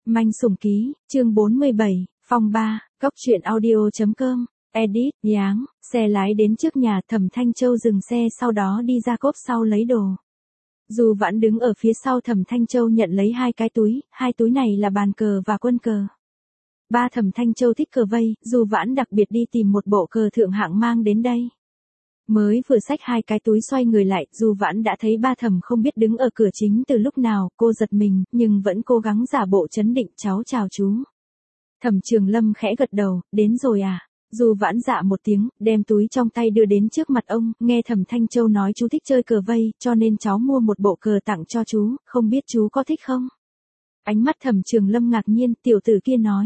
Manh sủng ký, chương 47, phòng 3, góc truyện audio.com, edit, Nháng, xe lái đến trước nhà Thẩm Thanh Châu dừng xe sau đó đi ra cốp sau lấy đồ. Du Vãn đứng ở phía sau Thẩm Thanh Châu nhận lấy hai túi này là bàn cờ và quân cờ. Ba Thẩm Thanh Châu thích cờ vây, Du Vãn đặc biệt đi tìm một bộ cờ thượng hạng mang đến đây. Mới vừa xách hai cái túi xoay người lại, Du Vãn đã thấy ba Thẩm không biết đứng ở cửa chính từ lúc nào, cô giật mình, nhưng vẫn cố gắng giả bộ trấn định, cháu chào chú. Thẩm Trường Lâm khẽ gật đầu, đến rồi à? Du Vãn dạ một tiếng, đem túi trong tay đưa đến trước mặt ông, nghe Thẩm Thanh Châu nói chú thích chơi cờ vây, cho nên cháu mua một bộ cờ tặng cho chú, không biết chú có thích không? Ánh mắt Thẩm Trường Lâm ngạc nhiên, tiểu tử kia nói.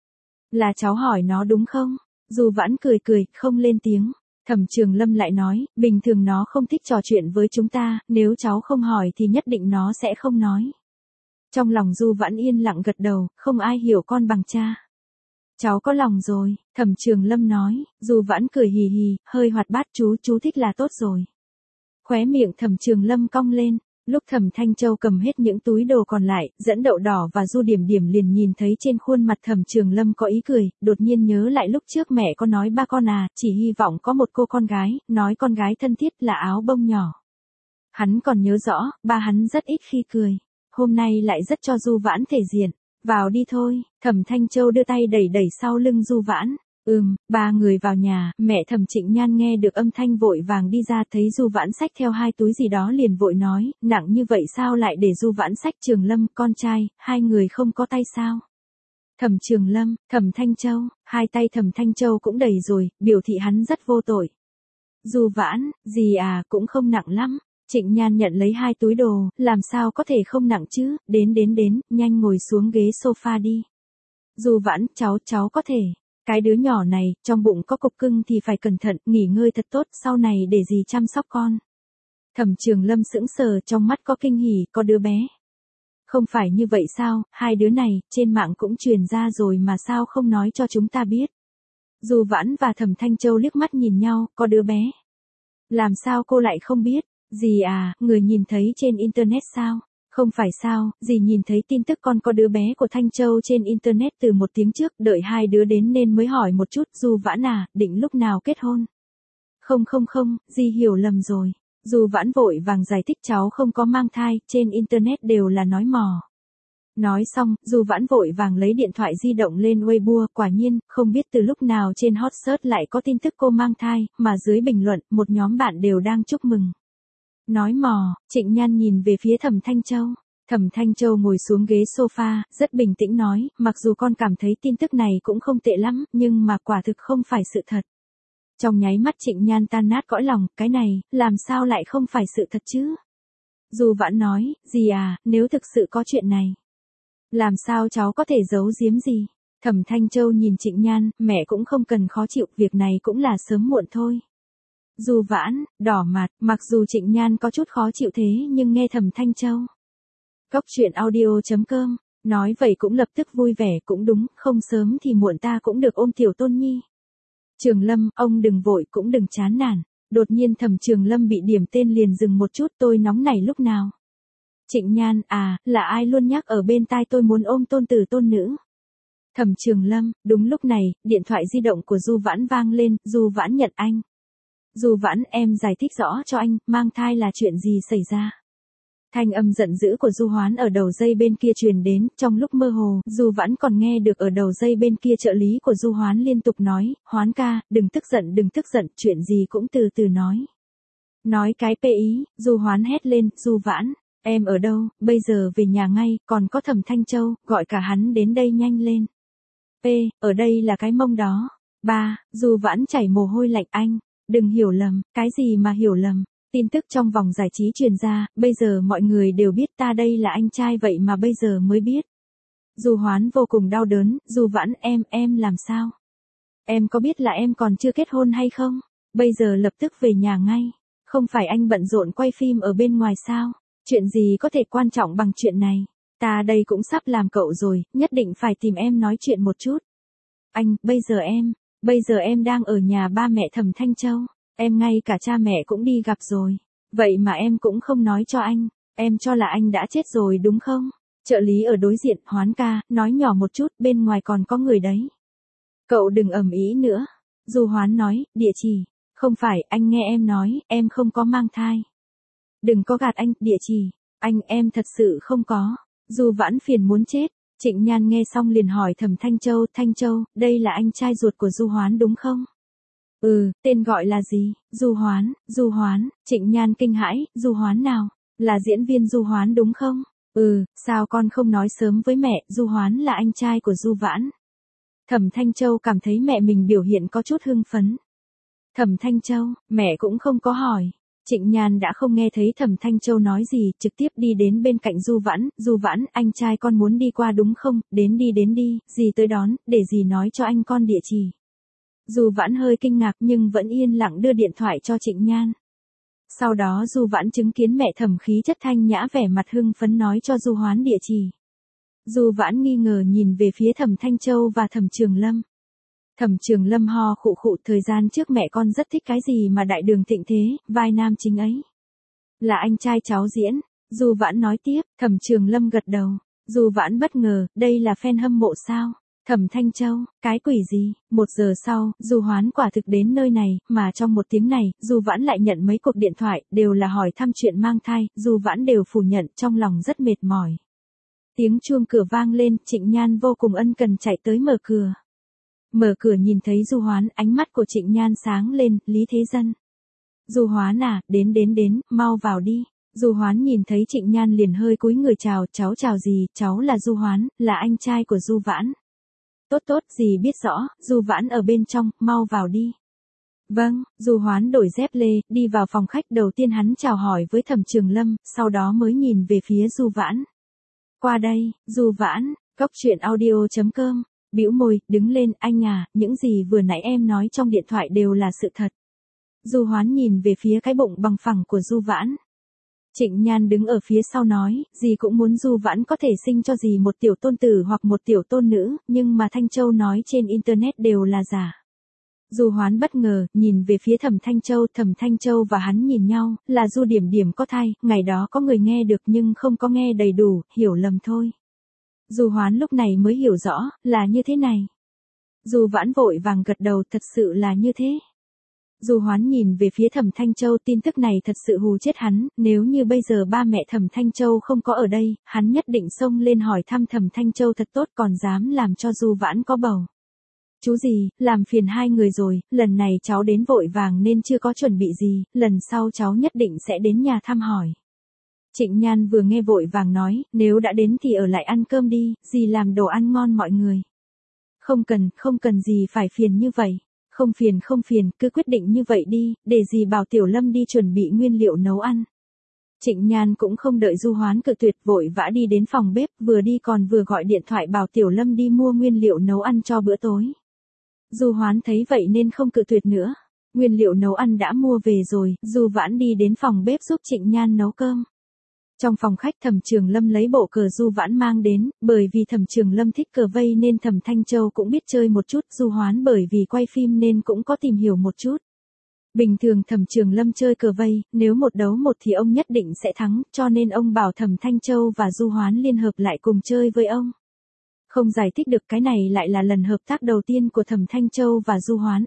Là cháu hỏi nó đúng không? Du Vãn cười, không lên tiếng. Thẩm Trường Lâm lại nói, bình thường nó không thích trò chuyện với chúng ta, nếu cháu không hỏi thì nhất định nó sẽ không nói. Trong lòng Du Vãn yên lặng gật đầu, không ai hiểu con bằng cha. Cháu có lòng rồi, Thẩm Trường Lâm nói, Du Vãn cười hì hì, hơi hoạt bát, chú thích là tốt rồi. Khóe miệng Thẩm Trường Lâm cong lên, lúc Thẩm Thanh Châu cầm hết những túi đồ còn lại, dẫn Đậu Đỏ và Du Điểm Điểm liền nhìn thấy trên khuôn mặt Thẩm Trường Lâm có ý cười, đột nhiên nhớ lại lúc trước mẹ có nói ba con à, chỉ hy vọng có một cô con gái, nói con gái thân thiết là áo bông nhỏ. Hắn còn nhớ rõ, ba hắn rất ít khi cười, hôm nay lại rất cho Du Vãn thể diện. Vào đi thôi, Thẩm Thanh Châu đưa tay đẩy sau lưng Du Vãn. Ba người vào nhà, mẹ Thẩm Trịnh Nhan nghe được âm thanh vội vàng đi ra thấy Du Vãn xách theo hai túi gì đó liền vội nói, nặng như vậy sao lại để Du Vãn xách? Trường Lâm, con trai, hai người không có tay sao? Thẩm Trường Lâm, Thẩm Thanh Châu, hai tay Thẩm Thanh Châu cũng đầy rồi, biểu thị hắn rất vô tội. Du Vãn, gì à, cũng không nặng lắm. Trịnh Nhan nhận lấy hai túi đồ, làm sao có thể không nặng chứ, đến, nhanh ngồi xuống ghế sofa đi. Du Vãn, cháu có thể. Cái đứa nhỏ này, trong bụng có cục cưng thì phải cẩn thận, nghỉ ngơi thật tốt, sau này để dì chăm sóc con. Thẩm Trường Lâm sững sờ, trong mắt có kinh hỉ, có đứa bé. Không phải như vậy sao, hai đứa này, trên mạng cũng truyền ra rồi mà sao không nói cho chúng ta biết. Du Vãn và Thẩm Thanh Châu liếc mắt nhìn nhau, có đứa bé. Làm sao cô lại không biết? Dì à, người nhìn thấy trên internet sao? Không phải sao, dì nhìn thấy tin tức con có đứa bé của Thanh Châu trên internet từ một tiếng trước, đợi hai đứa đến nên mới hỏi một chút. Du Vãn à, định lúc nào kết hôn? Không, dì hiểu lầm rồi. Du Vãn vội vàng giải thích cháu không có mang thai, trên internet đều là nói mò. Nói xong, Du Vãn vội vàng lấy điện thoại di động lên Weibo, quả nhiên, không biết từ lúc nào trên hot search lại có tin tức cô mang thai, mà dưới bình luận, một nhóm bạn đều đang chúc mừng. Nói mò, Trịnh Nhan nhìn về phía Thẩm Thanh Châu. Thẩm Thanh Châu ngồi xuống ghế sofa, rất bình tĩnh nói, mặc dù con cảm thấy tin tức này cũng không tệ lắm, nhưng mà quả thực không phải sự thật. Trong nháy mắt Trịnh Nhan tan nát cõi lòng, cái này, làm sao lại không phải sự thật chứ? Du Vãn nói, dì à, nếu thực sự có chuyện này, làm sao cháu có thể giấu giếm gì? Thẩm Thanh Châu nhìn Trịnh Nhan, mẹ cũng không cần khó chịu, việc này cũng là sớm muộn thôi. Du Vãn, đỏ mặt, mặc dù Trịnh Nhan có chút khó chịu thế nhưng nghe Thẩm Thanh Châu. Góc truyện audio.com, nói vậy cũng lập tức vui vẻ, cũng đúng, không sớm thì muộn ta cũng được ôm tiểu Tôn Nhi. Trường Lâm, ông đừng vội, cũng đừng chán nản. Đột nhiên Thẩm Trường Lâm bị điểm tên liền dừng một chút, tôi nóng nảy lúc nào? Trịnh Nhan, à, là ai luôn nhắc ở bên tai tôi muốn ôm tôn tử tôn nữ? Thẩm Trường Lâm, đúng lúc này, điện thoại di động của Du Vãn vang lên, Du Vãn nhận anh. Du Vãn, em giải thích rõ cho anh, mang thai là chuyện gì xảy ra? Thanh âm giận dữ của Du Hoán ở đầu dây bên kia truyền đến, trong lúc mơ hồ, Du Vãn còn nghe được ở đầu dây bên kia trợ lý của Du Hoán liên tục nói, Hoán ca, đừng tức giận, chuyện gì cũng từ từ nói. Nói cái ý, Du Hoán hét lên, Du Vãn, em ở đâu, bây giờ về nhà ngay, còn có Thẩm Thanh Châu, gọi cả hắn đến đây nhanh lên. Ở đây là cái mông đó. Ba, Du Vãn chảy mồ hôi lạnh anh. Đừng hiểu lầm, cái gì mà hiểu lầm, tin tức trong vòng giải trí truyền ra, bây giờ mọi người đều biết ta đây là anh trai vậy mà bây giờ mới biết. Du Hoán vô cùng đau đớn, Du Vãn em làm sao? Em có biết là em còn chưa kết hôn hay không? Bây giờ lập tức về nhà ngay, không phải anh bận rộn quay phim ở bên ngoài sao? Chuyện gì có thể quan trọng bằng chuyện này? Ta đây cũng sắp làm cậu rồi, nhất định phải tìm em nói chuyện một chút. Anh, bây giờ em đang ở nhà ba mẹ Thẩm Thanh Châu, em ngay cả cha mẹ cũng đi gặp rồi, vậy mà em cũng không nói cho anh, em cho là anh đã chết rồi đúng không? Trợ lý ở đối diện, Hoán ca, nói nhỏ một chút, bên ngoài còn có người đấy. Cậu đừng ầm ĩ nữa. Du Hoán nói, địa chỉ. Không phải, anh nghe em nói, em không có mang thai. Đừng có gạt anh, địa chỉ. Anh, em thật sự không có. Du Vãn phiền muốn chết. Trịnh Nhan nghe xong liền hỏi Thẩm Thanh Châu, đây là anh trai ruột của Du Hoán đúng không? Ừ, tên gọi là gì? Du Hoán, Trịnh Nhan kinh hãi, Du Hoán nào? Là diễn viên Du Hoán đúng không? Ừ, sao con không nói sớm với mẹ, Du Hoán là anh trai của Du Vãn. Thẩm Thanh Châu cảm thấy mẹ mình biểu hiện có chút hưng phấn. Thẩm Thanh Châu, mẹ cũng không có hỏi. Trịnh Nhan đã không nghe thấy Thẩm Thanh Châu nói gì, trực tiếp đi đến bên cạnh Du Vãn, anh trai con muốn đi qua đúng không, đến đi, dì tới đón, để dì nói cho anh con địa chỉ. Du Vãn hơi kinh ngạc nhưng vẫn yên lặng đưa điện thoại cho Trịnh Nhan. Sau đó Du Vãn chứng kiến mẹ Thẩm khí chất thanh nhã vẻ mặt hưng phấn nói cho Du Hoán địa chỉ. Du Vãn nghi ngờ nhìn về phía Thẩm Thanh Châu và Thẩm Trường Lâm. Thẩm Trường Lâm ho khụ khụ, thời gian trước mẹ con rất thích cái gì mà đại đường thịnh thế, vai nam chính ấy. Là anh trai cháu diễn. Du Vãn nói tiếp, Thẩm Trường Lâm gật đầu. Du Vãn bất ngờ, đây là fan hâm mộ sao? Thẩm Thanh Châu, cái quỷ gì? 1 giờ sau, Du Hoán quả thực đến nơi này, mà trong 1 tiếng này, Du Vãn lại nhận mấy cuộc điện thoại, đều là hỏi thăm chuyện mang thai, Du Vãn đều phủ nhận, trong lòng rất mệt mỏi. Tiếng chuông cửa vang lên, Trịnh Nhan vô cùng ân cần chạy tới mở cửa. Mở cửa nhìn thấy Du Hoán, ánh mắt của Trịnh Nhan sáng lên, Lý Thế Dân. Du Hoán à, đến, mau vào đi. Du Hoán nhìn thấy Trịnh Nhan liền hơi cúi người chào, cháu chào gì, cháu là Du Hoán, là anh trai của Du Vãn. Tốt, dì biết rõ, Du Vãn ở bên trong, mau vào đi. Vâng, Du Hoán đổi dép lê, đi vào phòng khách, đầu tiên hắn chào hỏi với Thẩm Trường Lâm, sau đó mới nhìn về phía Du Vãn. Qua đây, Du Vãn, goctruyện.audio.com, bĩu môi, đứng lên, anh à, những gì vừa nãy em nói trong điện thoại đều là sự thật. Du Hoán nhìn về phía cái bụng bằng phẳng của Du Vãn. Trịnh Nhan đứng ở phía sau nói, dì cũng muốn Du Vãn có thể sinh cho dì một tiểu tôn tử hoặc một tiểu tôn nữ, nhưng mà Thanh Châu nói trên internet đều là giả. Du Hoán bất ngờ, nhìn về phía Thẩm Thanh Châu và hắn nhìn nhau, là Du Điểm Điểm có thai, ngày đó có người nghe được nhưng không có nghe đầy đủ, hiểu lầm thôi. Du Hoán lúc này mới hiểu rõ, là như thế này. Du Vãn vội vàng gật đầu, thật sự là như thế. Du Hoán nhìn về phía Thẩm Thanh Châu, tin tức này thật sự hù chết hắn, nếu như bây giờ ba mẹ Thẩm Thanh Châu không có ở đây, hắn nhất định xông lên hỏi thăm Thẩm Thanh Châu thật tốt, còn dám làm cho Du Vãn có bầu. Chú gì, làm phiền hai người rồi, lần này cháu đến vội vàng nên chưa có chuẩn bị gì, lần sau cháu nhất định sẽ đến nhà thăm hỏi. Trịnh Nhan vừa nghe vội vàng nói, nếu đã đến thì ở lại ăn cơm đi, dì làm đồ ăn ngon mọi người. Không cần gì phải phiền như vậy. Không phiền, cứ quyết định như vậy đi, để dì bảo Tiểu Lâm đi chuẩn bị nguyên liệu nấu ăn. Trịnh Nhan cũng không đợi Du Hoán cự tuyệt, vội vã đi đến phòng bếp, vừa đi còn vừa gọi điện thoại bảo Tiểu Lâm đi mua nguyên liệu nấu ăn cho bữa tối. Du Hoán thấy vậy nên không cự tuyệt nữa. Nguyên liệu nấu ăn đã mua về rồi, Du Vãn đi đến phòng bếp giúp Trịnh Nhan nấu cơm. Trong phòng khách Thẩm Trường Lâm lấy bộ cờ Du Vãn mang đến, bởi vì Thẩm Trường Lâm thích cờ vây nên Thẩm Thanh Châu cũng biết chơi một chút, Du Hoán bởi vì quay phim nên cũng có tìm hiểu một chút. Bình thường Thẩm Trường Lâm chơi cờ vây, nếu 1 đấu 1 thì ông nhất định sẽ thắng, cho nên ông bảo Thẩm Thanh Châu và Du Hoán liên hợp lại cùng chơi với ông. Không giải thích được, cái này lại là lần hợp tác đầu tiên của Thẩm Thanh Châu và Du Hoán,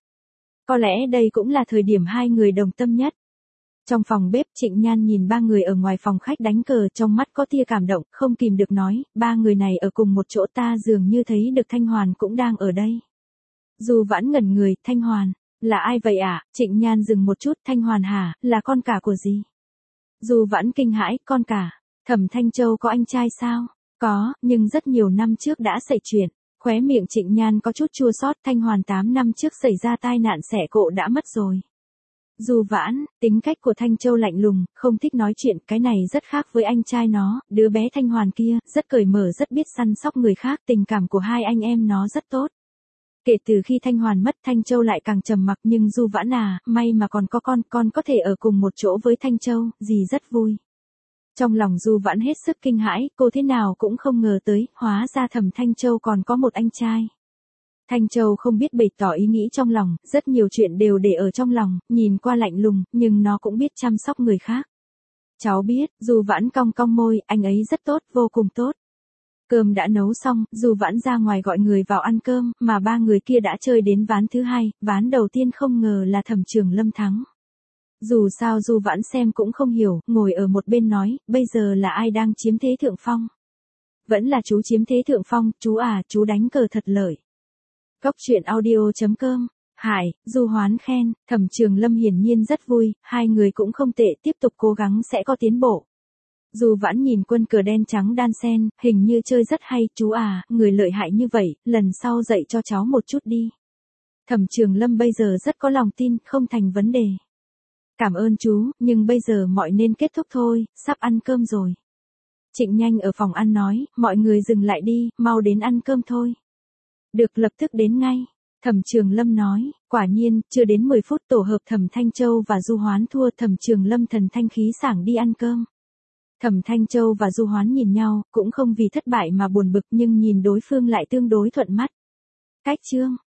Có lẽ đây cũng là thời điểm hai người đồng tâm nhất. Trong phòng bếp, Trịnh Nhan nhìn 3 người ở ngoài phòng khách đánh cờ, trong mắt có tia cảm động, không kìm được nói, 3 người này ở cùng một chỗ, ta dường như thấy được Thanh Hoàn cũng đang ở đây. Du Vãn ngẩn người, Thanh Hoàn, là ai vậy ạ? Trịnh Nhan dừng một chút, Thanh Hoàn hả, là con cả của gì? Du Vãn kinh hãi, con cả? Thẩm Thanh Châu có anh trai sao? Có, nhưng rất nhiều năm trước đã xảy chuyện. Khóe miệng Trịnh Nhan có chút chua xót, Thanh Hoàn 8 năm trước xảy ra tai nạn xẻ cộ đã mất rồi. Du Vãn, tính cách của Thanh Châu lạnh lùng, không thích nói chuyện, cái này rất khác với anh trai nó, đứa bé Thanh Hoàn kia, rất cởi mở, rất biết săn sóc người khác, tình cảm của hai anh em nó rất tốt. Kể từ khi Thanh Hoàn mất, Thanh Châu lại càng trầm mặc, nhưng Du Vãn à, may mà còn có con có thể ở cùng một chỗ với Thanh Châu, dì rất vui. Trong lòng Du Vãn hết sức kinh hãi, cô thế nào cũng không ngờ tới, hóa ra Thẩm Thanh Châu còn có một anh trai. Thanh Châu không biết bày tỏ ý nghĩ trong lòng, rất nhiều chuyện đều để ở trong lòng, nhìn qua lạnh lùng, nhưng nó cũng biết chăm sóc người khác. Cháu biết, Du Vãn cong cong môi, anh ấy rất tốt, vô cùng tốt. Cơm đã nấu xong, Du Vãn ra ngoài gọi người vào ăn cơm, mà ba người kia đã chơi đến ván thứ hai, ván đầu tiên không ngờ là Thẩm Trường Lâm thắng. Dù sao Du Vãn xem cũng không hiểu, ngồi ở một bên nói, bây giờ là ai đang chiếm thế thượng phong? Vẫn là chú chiếm thế thượng phong, chú à, chú đánh cờ thật lợi. Góc truyện audio.com. Hải, Du Hoán khen, Thẩm Trường Lâm hiển nhiên rất vui, hai người cũng không tệ, tiếp tục cố gắng sẽ có tiến bộ. Du Vãn nhìn quân cờ đen trắng đan sen, hình như chơi rất hay, chú à, người lợi hại như vậy, lần sau dạy cho cháu một chút đi. Thẩm Trường Lâm bây giờ rất có lòng tin, không thành vấn đề. Cảm ơn chú, nhưng bây giờ mọi nên kết thúc thôi, sắp ăn cơm rồi. Trịnh Nhanh ở phòng ăn nói, mọi người dừng lại đi, mau đến ăn cơm thôi. Được, lập tức đến ngay. Thẩm Trường Lâm nói, quả nhiên, chưa đến 10 phút tổ hợp Thẩm Thanh Châu và Du Hoán thua, Thẩm Trường Lâm thần thanh khí sảng đi ăn cơm. Thẩm Thanh Châu và Du Hoán nhìn nhau, cũng không vì thất bại mà buồn bực nhưng nhìn đối phương lại tương đối thuận mắt. Cách chương